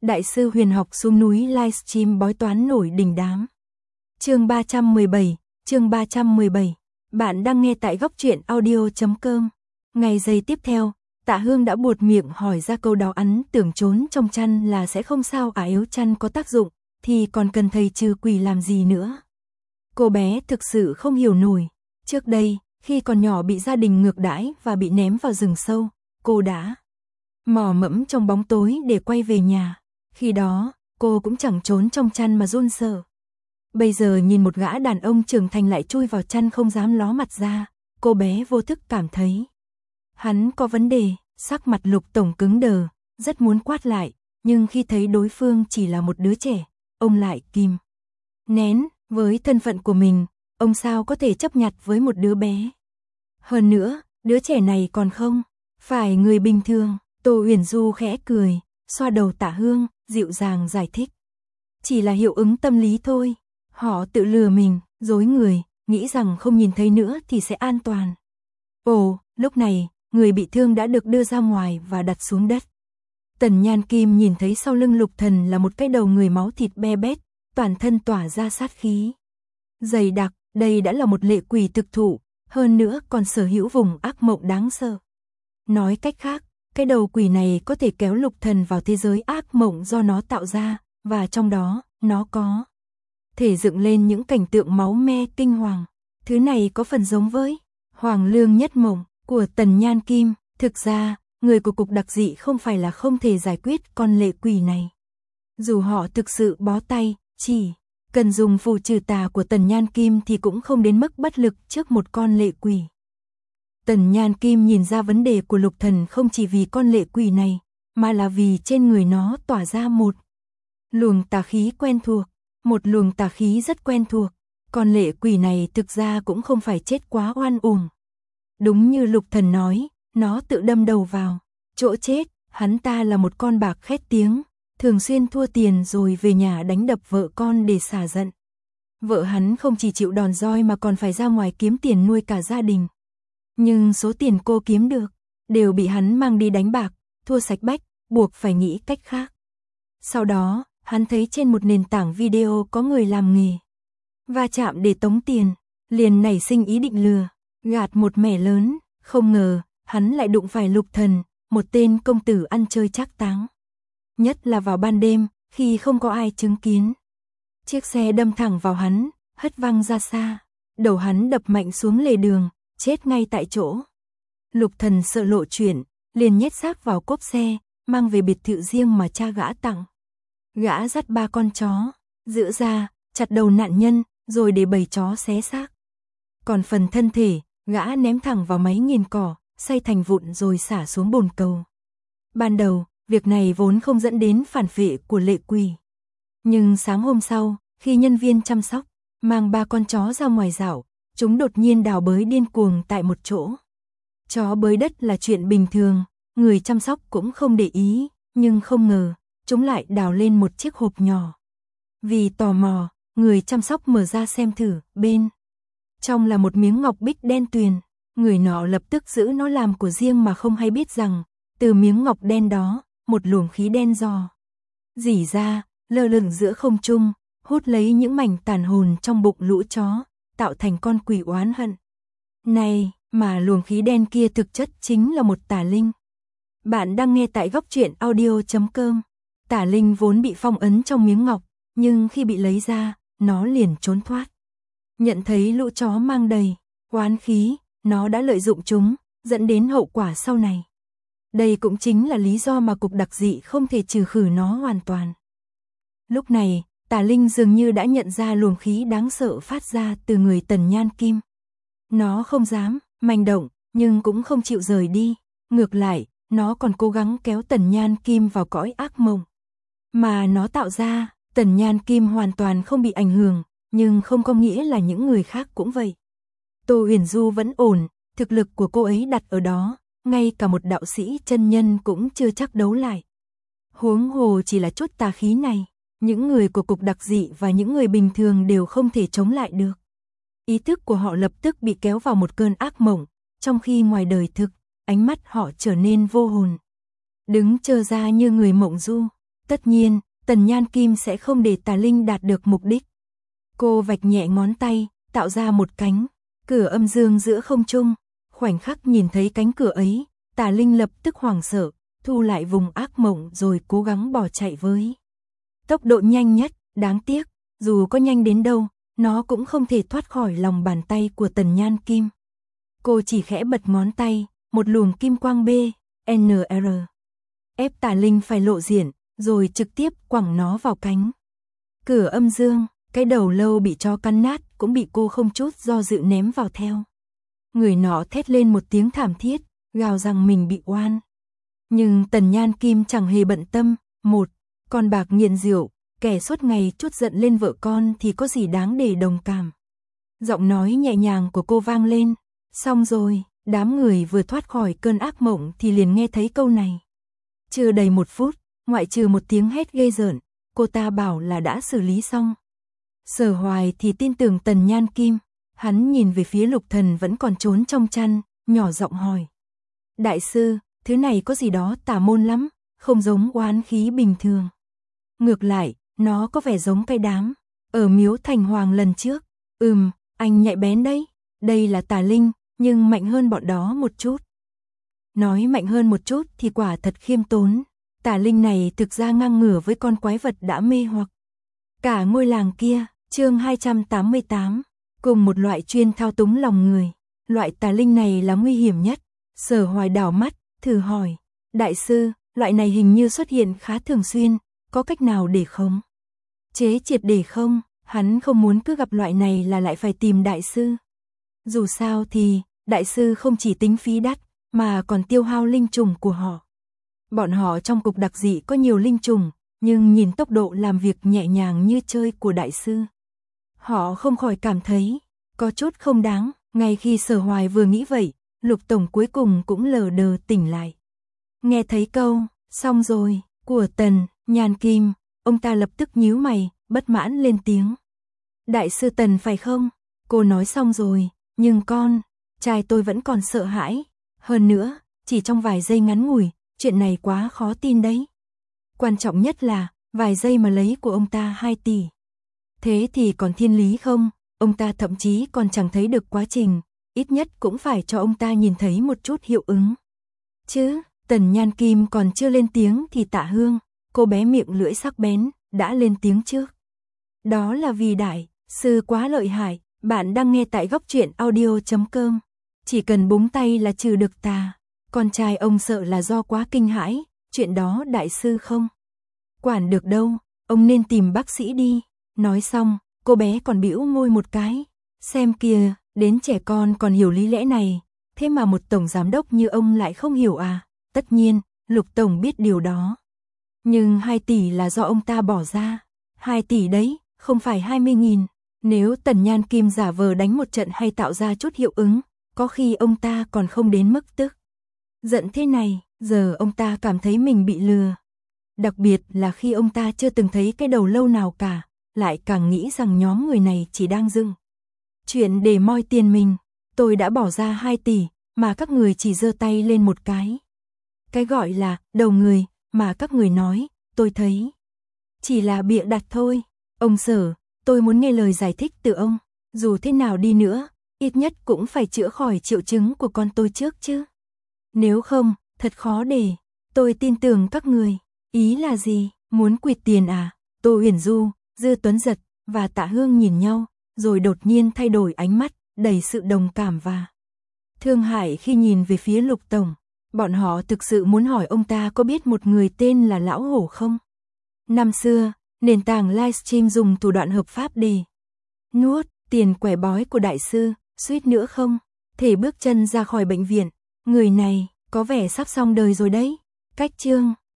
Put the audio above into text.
Đại sư huyền học xuống núi livestream bói toán nổi đình đám. Chương 317. Bạn đang nghe tại góc truyện audio.com. Ngày giây tiếp theo, Tạ Hương đã buột miệng hỏi ra câu đó, tưởng trốn trong chăn là sẽ không sao à, yếu chăn có tác dụng thì còn cần thầy trừ quỷ làm gì nữa. Cô bé thực sự không hiểu nổi. Trước đây, khi còn nhỏ bị gia đình ngược đãi và bị ném vào rừng sâu, cô đã mò mẫm trong bóng tối để quay về nhà. Khi đó, cô cũng chẳng trốn trong chăn mà run sợ. Bây giờ nhìn một gã đàn ông trưởng thành lại chui vào chăn không dám ló mặt ra, cô bé vô thức cảm thấy hắn có vấn đề. Sắc mặt Lục Tổng cứng đờ, rất muốn quát lại, nhưng khi thấy đối phương chỉ là một đứa trẻ, ông lại kìm nén. Với thân phận của mình, ông sao có thể chấp nhặt với một đứa bé. Hơn nữa, đứa trẻ này còn không phải người bình thường. Tô Huyền Du khẽ cười, xoa đầu Tạ Hương, dịu dàng giải thích. Chỉ là hiệu ứng tâm lý thôi. Họ tự lừa mình, dối người, nghĩ rằng không nhìn thấy nữa thì sẽ an toàn. Ồ, lúc này, người bị thương đã được đưa ra ngoài và đặt xuống đất. Tần Nhan Kim nhìn thấy sau lưng Lục Thần là một cái đầu người máu thịt be bét, toàn thân tỏa ra sát khí dày đặc. Đây đã là một lệ quỷ thực thụ, hơn nữa còn sở hữu vùng ác mộng đáng sợ. Nói cách khác, cái đầu quỷ này có thể kéo Lục Thần vào thế giới ác mộng do nó tạo ra, và trong đó, nó có thể dựng lên những cảnh tượng máu me kinh hoàng. Thứ này có phần giống với Hoàng Lương Nhất Mộng của Tần Nhan Kim. Thực ra, người của cục đặc dị không phải là không thể giải quyết con lệ quỷ này. Dù họ thực sự bó tay, chỉ cần dùng phù trừ tà của Tần Nhan Kim thì cũng không đến mức bất lực trước một con lệ quỷ. Tần Nhan Kim nhìn ra vấn đề của Lục Thần không chỉ vì con lệ quỷ này, mà là vì trên người nó tỏa ra một luồng tà khí quen thuộc. Một luồng tà khí rất quen thuộc. Con lệ quỷ này thực ra cũng không phải chết quá oan uổng. Đúng như Lục Thần nói, nó tự đâm đầu vào chỗ chết. Hắn ta là một con bạc khét tiếng, thường xuyên thua tiền rồi về nhà đánh đập vợ con để xả giận. Vợ hắn không chỉ chịu đòn roi mà còn phải ra ngoài kiếm tiền nuôi cả gia đình. Nhưng số tiền cô kiếm được đều bị hắn mang đi đánh bạc, thua sạch bách, buộc phải nghĩ cách khác. Sau đó, hắn thấy trên một nền tảng video có người làm nghề va chạm để tống tiền, liền nảy sinh ý định lừa gạt một mẻ lớn. Không ngờ, hắn lại đụng phải Lục Thần, một tên công tử ăn chơi trác táng. Nhất là vào ban đêm, khi không có ai chứng kiến. Chiếc xe đâm thẳng vào hắn, hất văng ra xa. Đầu hắn đập mạnh xuống lề đường, chết ngay tại chỗ. Lục Thần sợ lộ chuyện, liền nhét xác vào cốp xe, mang về biệt thự riêng mà cha gã tặng. Gã dắt 3 con chó, giữ ra, chặt đầu nạn nhân, rồi để bầy chó xé xác. Còn phần thân thể, gã ném thẳng vào máy nghiền cỏ, xay thành vụn rồi xả xuống bồn cầu. Ban đầu, việc này vốn không dẫn đến phản phệ của lệ quỷ. Nhưng sáng hôm sau, khi nhân viên chăm sóc mang 3 con chó ra ngoài dạo, chúng đột nhiên đào bới điên cuồng tại một chỗ. Chó bới đất là chuyện bình thường, người chăm sóc cũng không để ý, nhưng không ngờ, chúng lại đào lên một chiếc hộp nhỏ. Vì tò mò, người chăm sóc mở ra xem thử, bên trong là một miếng ngọc bích đen tuyền. Người nọ lập tức giữ nó làm của riêng mà không hay biết rằng, từ miếng ngọc đen đó, một luồng khí đen dò rỉ ra, lơ lửng giữa không trung, hút lấy những mảnh tàn hồn trong bụng lũ chó, tạo thành con quỷ oán hận. Này, mà luồng khí đen kia thực chất chính là một tà linh. Bạn đang nghe tại góc truyện audio.com. Tà linh vốn bị phong ấn trong miếng ngọc, nhưng khi bị lấy ra, nó liền trốn thoát. Nhận thấy lũ chó mang đầy oán khí, nó đã lợi dụng chúng, dẫn đến hậu quả sau này. Đây cũng chính là lý do mà cục đặc dị không thể trừ khử nó hoàn toàn. Lúc này, tà linh dường như đã nhận ra luồng khí đáng sợ phát ra từ người Tần Nhan Kim. Nó không dám manh động, nhưng cũng không chịu rời đi. Ngược lại, nó còn cố gắng kéo Tần Nhan Kim vào cõi ác mộng mà nó tạo ra. Tần Nhan Kim hoàn toàn không bị ảnh hưởng, nhưng không có nghĩa là những người khác cũng vậy. Tô Huyền Du vẫn ổn, thực lực của cô ấy đặt ở đó, ngay cả một đạo sĩ chân nhân cũng chưa chắc đấu lại. Huống hồ chỉ là chút tà khí này, những người của cục đặc dị và những người bình thường đều không thể chống lại được. Ý thức của họ lập tức bị kéo vào một cơn ác mộng, trong khi ngoài đời thực, ánh mắt họ trở nên vô hồn. Đứng trơ ra như người mộng du. Tất nhiên, Tần Nhan Kim sẽ không để Tà Linh đạt được mục đích. Cô vạch nhẹ ngón tay, tạo ra một cánh cửa âm dương giữa không trung. Khoảnh khắc nhìn thấy cánh cửa ấy, Tà Linh lập tức hoảng sợ, thu lại vùng ác mộng rồi cố gắng bỏ chạy với tốc độ nhanh nhất. Đáng tiếc, dù có nhanh đến đâu, nó cũng không thể thoát khỏi lòng bàn tay của Tần Nhan Kim. Cô chỉ khẽ bật ngón tay, một luồng kim quang BNR ép Tà Linh phải lộ diện, rồi trực tiếp quẳng nó vào cánh cửa âm dương. Cái đầu lâu bị tro cắn nát cũng bị cô không chút do dự ném vào theo. Người nọ thét lên một tiếng thảm thiết, gào rằng mình bị oan. Nhưng Tần Nhan Kim chẳng hề bận tâm. Một con bạc nghiện rượu, kẻ suốt ngày trút giận lên vợ con thì có gì đáng để đồng cảm. Giọng nói nhẹ nhàng của cô vang lên. Xong rồi. Đám người vừa thoát khỏi cơn ác mộng thì liền nghe thấy câu này. Chưa đầy 1 phút, ngoại trừ một tiếng hét ghê rợn, cô ta bảo là đã xử lý xong. Sở Hoài thì tin tưởng Tần Nhan Kim. Hắn nhìn về phía Lục Thần vẫn còn trốn trong chăn, nhỏ giọng hỏi. Đại sư, thứ này có gì đó tà môn lắm, không giống oán khí bình thường. Ngược lại, nó có vẻ giống cái đám ở miếu Thành Hoàng lần trước. Anh nhạy bén đấy. Đây là tà linh, nhưng mạnh hơn bọn đó một chút. Nói mạnh hơn một chút thì quả thật khiêm tốn. Tà linh này thực ra ngang ngửa với con quái vật đã mê hoặc cả ngôi làng kia. Chương 288. Cùng một loại chuyên thao túng lòng người. Loại tà linh này là nguy hiểm nhất. Sở Hoài đảo mắt, thử hỏi. Đại sư, loại này hình như xuất hiện khá thường xuyên, có cách nào để khống chế triệt để không? Hắn không muốn cứ gặp loại này là lại phải tìm đại sư. Dù sao thì, đại sư không chỉ tính phí đắt, mà còn tiêu hao linh trùng của họ. Bọn họ trong cục đặc dị có nhiều linh trùng, nhưng nhìn tốc độ làm việc nhẹ nhàng như chơi của đại sư, họ không khỏi cảm thấy có chút không đáng. Ngay khi Sở Hoài vừa nghĩ vậy, Lục Tổng cuối cùng cũng lờ đờ tỉnh lại. Nghe thấy câu, xong rồi, của Tần Nhan Kim, ông ta lập tức nhíu mày, bất mãn lên tiếng. Đại sư Tần phải không? Cô nói xong rồi, nhưng con trai tôi vẫn còn sợ hãi. Hơn nữa, chỉ trong vài giây ngắn ngủi, chuyện này quá khó tin đấy. Quan trọng nhất là, vài giây mà lấy của ông ta 2 tỷ. Thế thì còn thiên lý không? Ông ta thậm chí còn chẳng thấy được quá trình, ít nhất cũng phải cho ông ta nhìn thấy một chút hiệu ứng. Chứ, Tần Nhan Kim còn chưa lên tiếng thì Tạ Hương, cô bé miệng lưỡi sắc bén, đã lên tiếng trước. Đó là vì đại sư quá lợi hại. Bạn đang nghe tại góc truyện audio.com. Chỉ cần búng tay là trừ được tà. Con trai ông sợ là do quá kinh hãi, chuyện đó đại sư không quản được đâu, ông nên tìm bác sĩ đi. Nói xong, cô bé còn bĩu môi một cái. Xem kìa, đến trẻ con còn hiểu lý lẽ này, thế mà một tổng giám đốc như ông lại không hiểu à? Tất nhiên, Lục Tổng biết điều đó. Nhưng 2 tỷ là do ông ta bỏ ra. 2 tỷ đấy, không phải 20.000. Nếu Tần Nhan Kim giả vờ đánh một trận hay tạo ra chút hiệu ứng, có khi ông ta còn không đến mức tức giận thế này. Giờ ông ta cảm thấy mình bị lừa. Đặc biệt là khi ông ta chưa từng thấy cái đầu lâu nào cả, lại càng nghĩ rằng nhóm người này chỉ đang dưng chuyện để moi tiền mình. Tôi đã bỏ ra 2 tỷ, mà các người chỉ giơ tay lên một cái. Cái gọi là đầu người mà các người nói, tôi thấy chỉ là bịa đặt thôi. Ông Sở, tôi muốn nghe lời giải thích từ ông. Dù thế nào đi nữa, ít nhất cũng phải chữa khỏi triệu chứng của con tôi trước chứ. Nếu không, thật khó để tôi tin tưởng các người. Ý là gì? Muốn quỵt tiền à? Tô Huyền Du, Dư Tuấn Giật và Tạ Hương nhìn nhau, rồi đột nhiên thay đổi ánh mắt, đầy sự đồng cảm và thương hại khi nhìn về phía Lục Tổng. Bọn họ thực sự muốn hỏi ông ta có biết một người tên là Lão Hổ không? Năm xưa, nền tảng livestream dùng thủ đoạn hợp pháp để nuốt tiền quẻ bói của đại sư, suýt nữa không thể bước chân ra khỏi bệnh viện. Người này có vẻ sắp xong đời rồi đấy. Cách chương